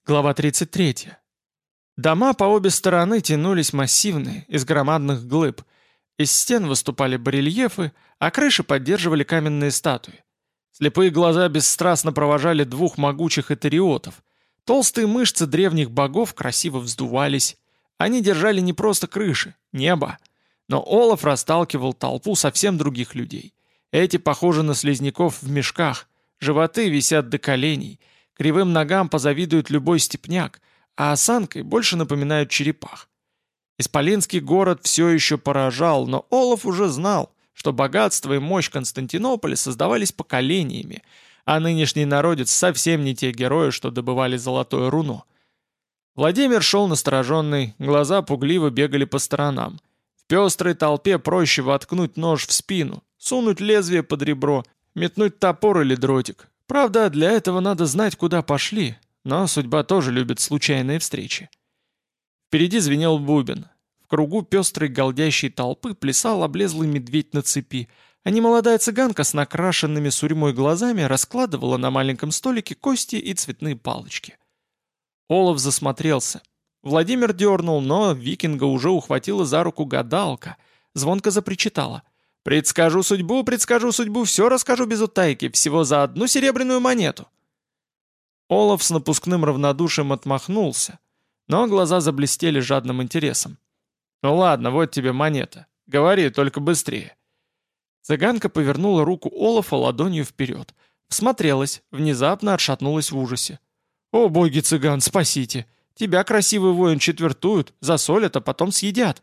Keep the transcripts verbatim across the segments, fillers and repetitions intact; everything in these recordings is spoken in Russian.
Глава тридцать третья. Дома по обе стороны тянулись массивные, из громадных глыб. Из стен выступали барельефы, а крыши поддерживали каменные статуи. Слепые глаза бесстрастно провожали двух могучих этериотов. Толстые мышцы древних богов красиво вздувались. Они держали не просто крыши, небо. Но Олаф расталкивал толпу совсем других людей. Эти похожи на слизняков в мешках, животы висят до коленей, кривым ногам позавидует любой степняк, а осанкой больше напоминают черепах. Исполинский город все еще поражал, но Олаф уже знал, что богатство и мощь Константинополя создавались поколениями, а нынешний народец совсем не те герои, что добывали золотое руно. Владимир шел настороженный, глаза пугливо бегали по сторонам. В пестрой толпе проще воткнуть нож в спину, сунуть лезвие под ребро, метнуть топор или дротик. Правда, для этого надо знать, куда пошли, но судьба тоже любит случайные встречи. Впереди звенел бубен. В кругу пестрой голдящей толпы плясал облезлый медведь на цепи, а немолодая цыганка с накрашенными сурьмой глазами раскладывала на маленьком столике кости и цветные палочки. Олаф засмотрелся. Владимир дернул, но викинга уже ухватила за руку гадалка, звонко запричитала. «Предскажу судьбу, предскажу судьбу, все расскажу без утайки, всего за одну серебряную монету». Олаф с напускным равнодушием отмахнулся, но глаза заблестели жадным интересом. «Ну ладно, вот тебе монета. Говори, только быстрее». Цыганка повернула руку Олафа ладонью вперед. Всмотрелась, внезапно отшатнулась в ужасе. «О, боги цыган, спасите! Тебя, красивый воин, четвертуют, засолят, а потом съедят».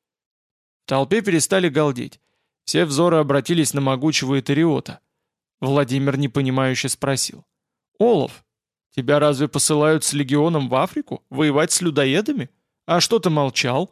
В толпе перестали галдеть. Все взоры обратились на могучего Этериота. Владимир непонимающе спросил. «Олаф, тебя разве посылают с легионом в Африку? Воевать с людоедами? А что ты молчал?»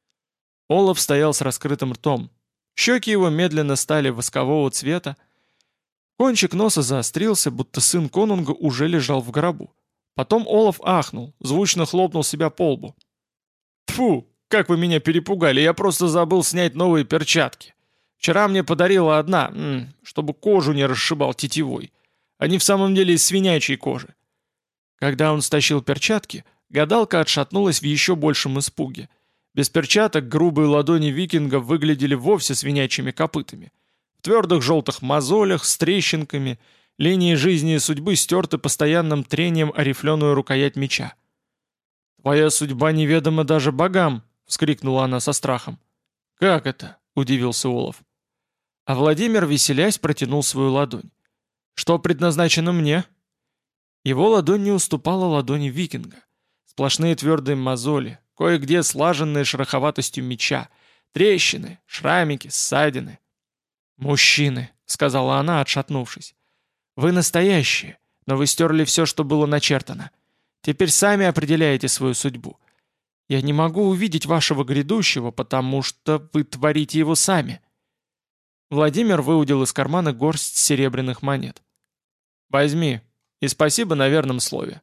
Олаф стоял с раскрытым ртом. Щеки его медленно стали воскового цвета. Кончик носа заострился, будто сын конунга уже лежал в гробу. Потом Олаф ахнул, звучно хлопнул себя по лбу. «Тьфу, как вы меня перепугали, я просто забыл снять новые перчатки. Вчера мне подарила одна, м, чтобы кожу не расшибал тетивой. Они в самом деле из свинячьей кожи». Когда он стащил перчатки, гадалка отшатнулась в еще большем испуге. Без перчаток грубые ладони викинга выглядели вовсе свинячьими копытами. В твердых желтых мозолях, с трещинками, линии жизни и судьбы стерты постоянным трением о рифленую рукоять меча. «Твоя судьба неведома даже богам!» — вскрикнула она со страхом. «Как это?» — удивился Олаф. А Владимир, веселясь, протянул свою ладонь. «Что предназначено мне?» Его ладонь не уступала ладони викинга. Сплошные твердые мозоли, кое-где слаженные шероховатостью меча, трещины, шрамики, ссадины. «Мужчины», — сказала она, отшатнувшись. «Вы настоящие, но вы стерли все, что было начертано. Теперь сами определяете свою судьбу. Я не могу увидеть вашего грядущего, потому что вы творите его сами». Владимир выудил из кармана горсть серебряных монет. «Возьми, и спасибо на верном слове».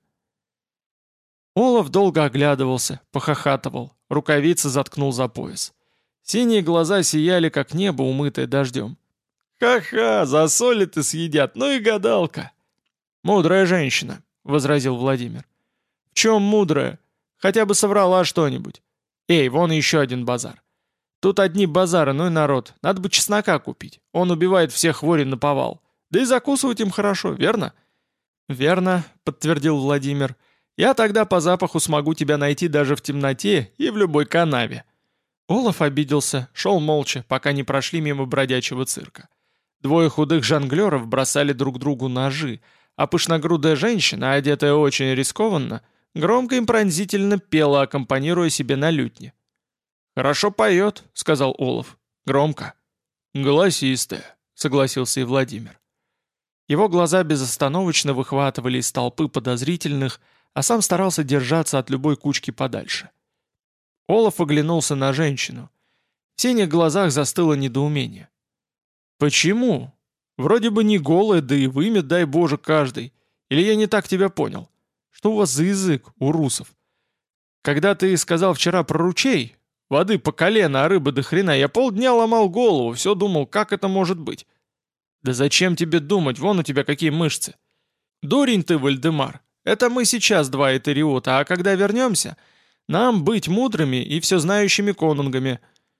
Олаф долго оглядывался, похохатывал, рукавицы заткнул за пояс. Синие глаза сияли, как небо, умытое дождем. «Ха-ха, засолят и съедят, ну и гадалка!» «Мудрая женщина», — возразил Владимир. «В чем мудрая? Хотя бы соврала что-нибудь. Эй, вон еще один базар. Тут одни базары, ну и народ. Надо бы чеснока купить. Он убивает всех хвори наповал. Да и закусывать им хорошо, верно?» «Верно», — подтвердил Владимир. «Я тогда по запаху смогу тебя найти даже в темноте и в любой канаве». Олаф обиделся, шел молча, пока не прошли мимо бродячего цирка. Двое худых жонглеров бросали друг другу ножи, а пышногрудая женщина, одетая очень рискованно, громко и пронзительно пела, аккомпанируя себе на лютне. «Хорошо поет», — сказал Олаф. «Громко». «Голосистая», — согласился и Владимир. Его глаза безостановочно выхватывали из толпы подозрительных, а сам старался держаться от любой кучки подальше. Олаф оглянулся на женщину. В синих глазах застыло недоумение. «Почему? Вроде бы не голая, да и вымя, дай Боже, каждый. Или я не так тебя понял? Что у вас за язык, у русов? Когда ты сказал вчера про ручей, воды по колено, а рыбы до хрена, я полдня ломал голову, все думал, как это может быть». «Да зачем тебе думать, вон у тебя какие мышцы». «Дурень ты, Вальдемар. Это мы сейчас два этериота, а когда вернемся, нам быть мудрыми и всезнающими конунгами».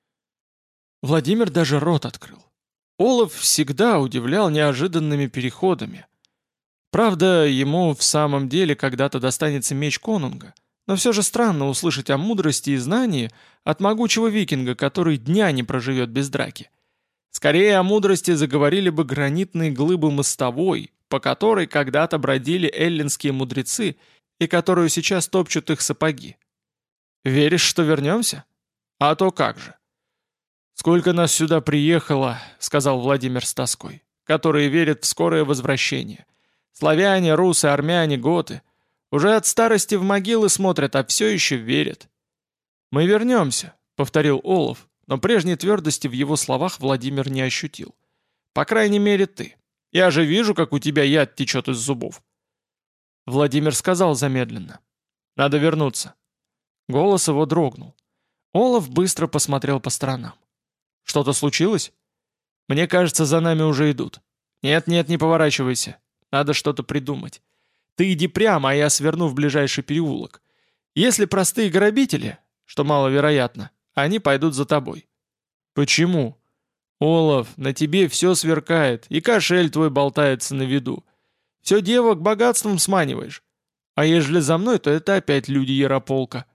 Владимир даже рот открыл. Олаф всегда удивлял неожиданными переходами. Правда, ему в самом деле когда-то достанется меч конунга, но все же странно услышать о мудрости и знании от могучего викинга, который дня не проживет без драки. Скорее о мудрости заговорили бы гранитные глыбы мостовой, по которой когда-то бродили эллинские мудрецы и которую сейчас топчут их сапоги. «Веришь, что вернемся? А то как же!» «Сколько нас сюда приехало», — сказал Владимир с тоской, «которые верят в скорое возвращение. Славяне, русы, армяне, готы. Уже от старости в могилы смотрят, а все еще верят». «Мы вернемся», — повторил Олаф, но прежней твердости в его словах Владимир не ощутил. «По крайней мере, ты. Я же вижу, как у тебя яд течет из зубов». Владимир сказал замедленно. «Надо вернуться». Голос его дрогнул. Олаф быстро посмотрел по сторонам. «Что-то случилось?» «Мне кажется, за нами уже идут». «Нет-нет, не поворачивайся. Надо что-то придумать. Ты иди прямо, а я сверну в ближайший переулок. Если простые грабители, что маловероятно, они пойдут за тобой». «Почему?» «Олаф, на тебе все сверкает, и кошель твой болтается на виду. Все девок богатством сманиваешь. А ежели за мной, то это опять люди Ярополка».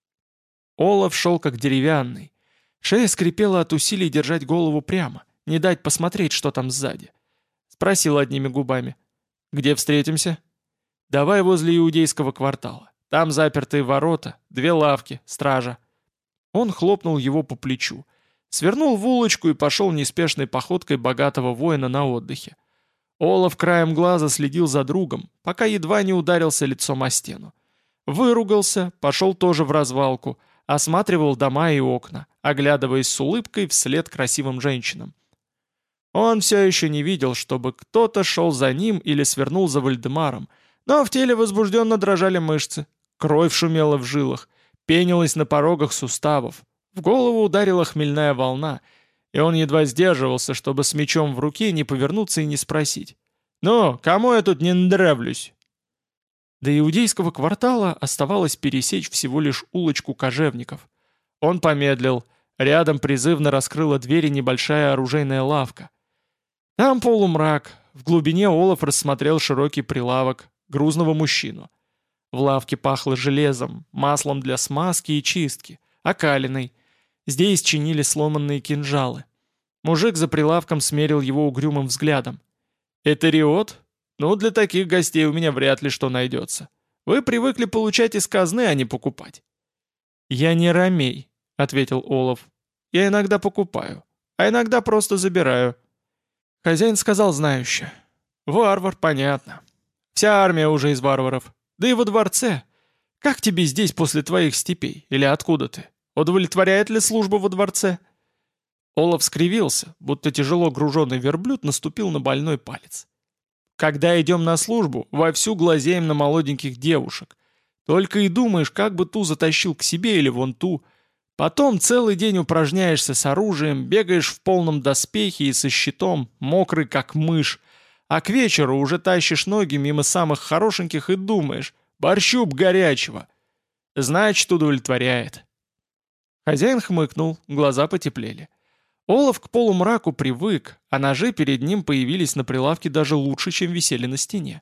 Олаф шел как деревянный. Шея скрипела от усилий держать голову прямо, не дать посмотреть, что там сзади. Спросил одними губами. «Где встретимся?» «Давай возле иудейского квартала. Там запертые ворота, две лавки, стража». Он хлопнул его по плечу, свернул в улочку и пошел неспешной походкой богатого воина на отдыхе. Олаф краем глаза следил за другом, пока едва не ударился лицом о стену. Выругался, пошел тоже в развалку, осматривал дома и окна, оглядываясь с улыбкой вслед красивым женщинам. Он все еще не видел, чтобы кто-то шел за ним или свернул за Вальдемаром, но в теле возбужденно дрожали мышцы, кровь шумела в жилах, пенилась на порогах суставов, в голову ударила хмельная волна, и он едва сдерживался, чтобы с мечом в руке не повернуться и не спросить: «Ну, кому я тут не нравлюсь?» До иудейского квартала оставалось пересечь всего лишь улочку кожевников. Он помедлил. Рядом призывно раскрыла двери небольшая оружейная лавка. Там полумрак. В глубине Олаф рассмотрел широкий прилавок, грузного мужчину. В лавке пахло железом, маслом для смазки и чистки, окалиной. Здесь чинили сломанные кинжалы. Мужик за прилавком смерил его угрюмым взглядом. «Это риот? Ну, для таких гостей у меня вряд ли что найдется. Вы привыкли получать из казны, а не покупать». «Я не ромей», — ответил Олаф. «Я иногда покупаю, а иногда просто забираю». Хозяин сказал знающе. «Варвар, понятно. Вся армия уже из варваров. Да и во дворце. Как тебе здесь после твоих степей? Или откуда ты? Удовлетворяет ли служба во дворце?» Олаф скривился, будто тяжело груженный верблюд наступил на больной палец. «Когда идем на службу, вовсю глазеем на молоденьких девушек. Только и думаешь, как бы ту затащил к себе или вон ту. Потом целый день упражняешься с оружием, бегаешь в полном доспехе и со щитом, мокрый как мышь. А к вечеру уже тащишь ноги мимо самых хорошеньких и думаешь: борщу б горячего. Значит, удовлетворяет». Хозяин хмыкнул, глаза потеплели. Олаф к полумраку привык, а ножи перед ним появились на прилавке даже лучше, чем висели на стене.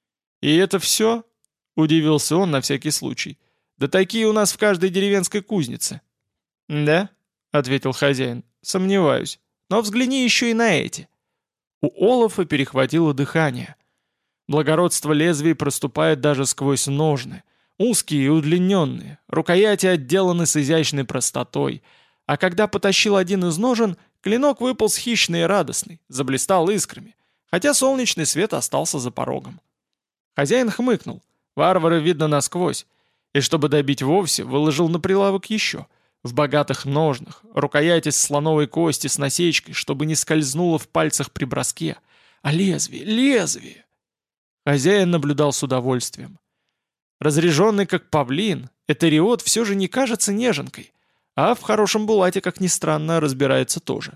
«И это все?» — удивился он на всякий случай. «Да такие у нас в каждой деревенской кузнице». «Да?» — ответил хозяин. «Сомневаюсь. Но взгляни еще и на эти». У Олафа перехватило дыхание. Благородство лезвий проступает даже сквозь ножны. Узкие и удлиненные, рукояти отделаны с изящной простотой. А когда потащил один из ножен, клинок выполз хищный и радостный, заблистал искрами, хотя солнечный свет остался за порогом. Хозяин хмыкнул. Варвары видно насквозь. И чтобы добить вовсе, выложил на прилавок еще. В богатых ножнах, рукоять из слоновой кости с насечкой, чтобы не скользнуло в пальцах при броске. А лезвие, лезвие! Хозяин наблюдал с удовольствием. Разряженный как павлин, этериот все же не кажется неженкой, а в хорошем булате, как ни странно, разбирается тоже.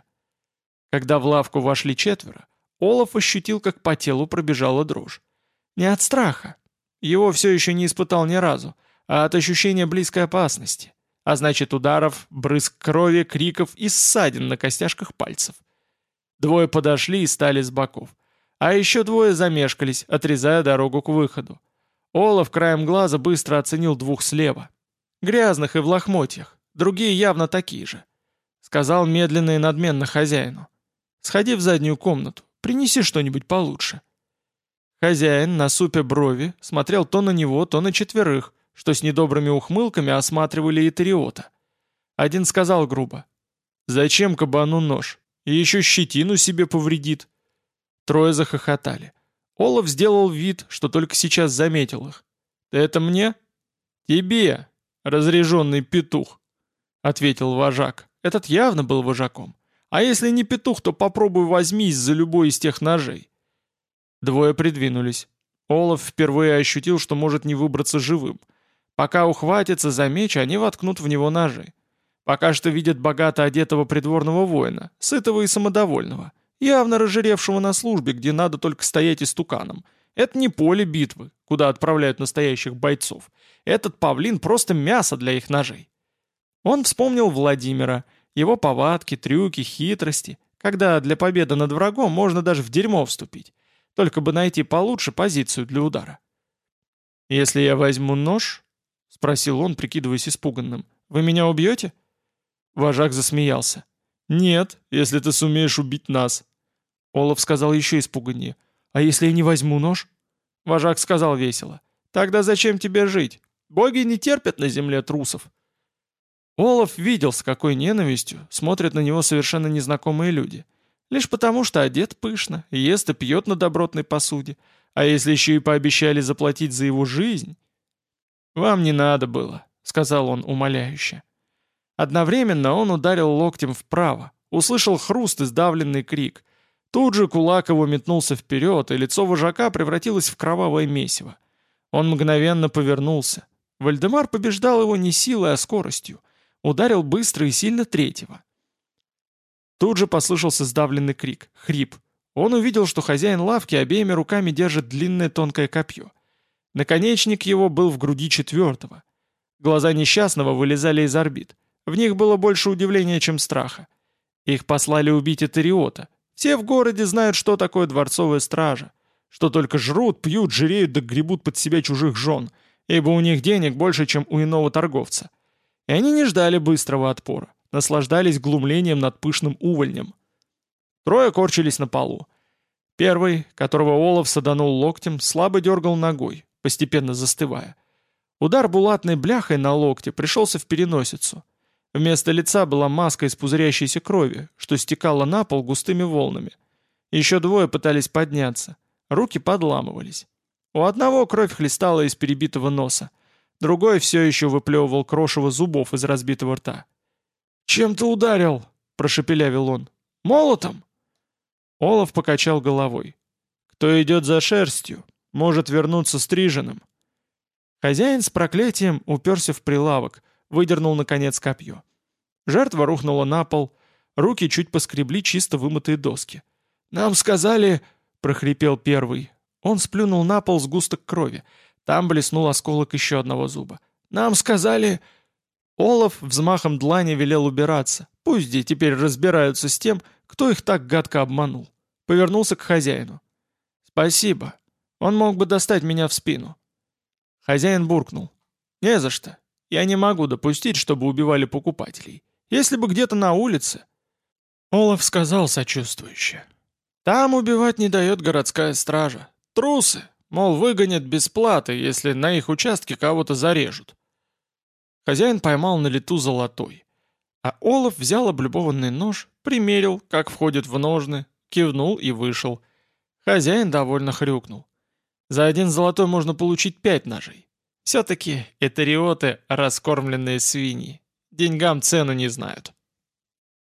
Когда в лавку вошли четверо, Олаф ощутил, как по телу пробежала дрожь. Не от страха. его все еще не испытал ни разу, а от ощущения близкой опасности. А значит, ударов, брызг крови, криков и ссадин на костяшках пальцев. Двое подошли и стали с боков. А еще двое замешкались, отрезая дорогу к выходу. Олаф краем глаза быстро оценил двух слева. Грязных и в лохмотьях, другие явно такие же. Сказал медленно и надменно хозяину. «Сходи в заднюю комнату, принеси что-нибудь получше». Хозяин, насупя брови, смотрел то на него, то на четверых, что с недобрыми ухмылками осматривали Итериота. Один сказал грубо: «Зачем кабану нож? И еще щетину себе повредит». Трое захохотали. Олаф сделал вид, что только сейчас заметил их. «Ты это мне?» «Тебе, разряженный петух», — ответил вожак. Этот явно был вожаком. «А если не петух, то попробуй возьмись за любой из тех ножей». Двое придвинулись. Олаф впервые ощутил, что может не выбраться живым. Пока ухватится за меч, они воткнут в него ножи. Пока что видят богато одетого придворного воина, сытого и самодовольного, явно разжиревшего на службе, где надо только стоять истуканом. Это не поле битвы, куда отправляют настоящих бойцов. Этот павлин просто мясо для их ножей. Он вспомнил Владимира, его повадки, трюки, хитрости, когда для победы над врагом можно даже в дерьмо вступить, только бы найти получше позицию для удара. «Если я возьму нож?» — спросил он, прикидываясь испуганным. «Вы меня убьете?» Вожак засмеялся. «Нет, если ты сумеешь убить нас». Олаф сказал еще испуганнее. «А если я не возьму нож?» Вожак сказал весело. «Тогда зачем тебе жить? Боги не терпят на земле трусов». Олаф видел, с какой ненавистью смотрят на него совершенно незнакомые люди. Лишь потому, что одет пышно, ест и пьет на добротной посуде. А если еще и пообещали заплатить за его жизнь... «Вам не надо было», — сказал он умоляюще. Одновременно он ударил локтем вправо, услышал хруст и сдавленный крик. Тут же кулак его метнулся вперед, и лицо вожака превратилось в кровавое месиво. Он мгновенно повернулся. Вальдемар побеждал его не силой, а скоростью. Ударил быстро и сильно третьего. Тут же послышался сдавленный крик, хрип. Он увидел, что хозяин лавки обеими руками держит длинное тонкое копье. Наконечник его был в груди четвертого. Глаза несчастного вылезали из орбит. В них было больше удивления, чем страха. Их послали убить Итериота. Все в городе знают, что такое дворцовая стража. Что только жрут, пьют, жиреют да гребут под себя чужих жен, ибо у них денег больше, чем у иного торговца. И они не ждали быстрого отпора, наслаждались глумлением над пышным увольнем. Трое корчились на полу. Первый, которого Олаф саданул локтем, слабо дергал ногой, постепенно застывая. Удар булатной бляхой на локте пришелся в переносицу. Вместо лица была маска из пузырящейся крови, что стекала на пол густыми волнами. Еще двое пытались подняться. Руки подламывались. У одного кровь хлестала из перебитого носа. Другой все еще выплевывал крошево зубов из разбитого рта. «Чем ты ударил?» – прошепелявил он. «Молотом?» Олаф покачал головой. «Кто идет за шерстью, может вернуться стриженным». Хозяин с проклятием уперся в прилавок, выдернул, наконец, копье. Жертва рухнула на пол, руки чуть поскребли чисто вымытые доски. «Нам сказали...» — прохрипел первый. Он сплюнул на пол сгусток крови. Там блеснул осколок еще одного зуба. «Нам сказали...» Олаф взмахом длани велел убираться. Пусть где теперь разбираются с тем, кто их так гадко обманул. Повернулся к хозяину. «Спасибо. Он мог бы достать меня в спину». Хозяин буркнул. «Не за что. Я не могу допустить, чтобы убивали покупателей. Если бы где-то на улице...» Олаф сказал сочувствующе. «Там убивать не дает городская стража. Трусы, мол, выгонят без платы, если на их участке кого-то зарежут». Хозяин поймал на лету золотой. А Олаф взял облюбованный нож, примерил, как входит в ножны, кивнул и вышел. Хозяин довольно хрюкнул. За один золотой можно получить пять ножей. Все-таки этериоты — раскормленные свиньи. Деньгам цену не знают.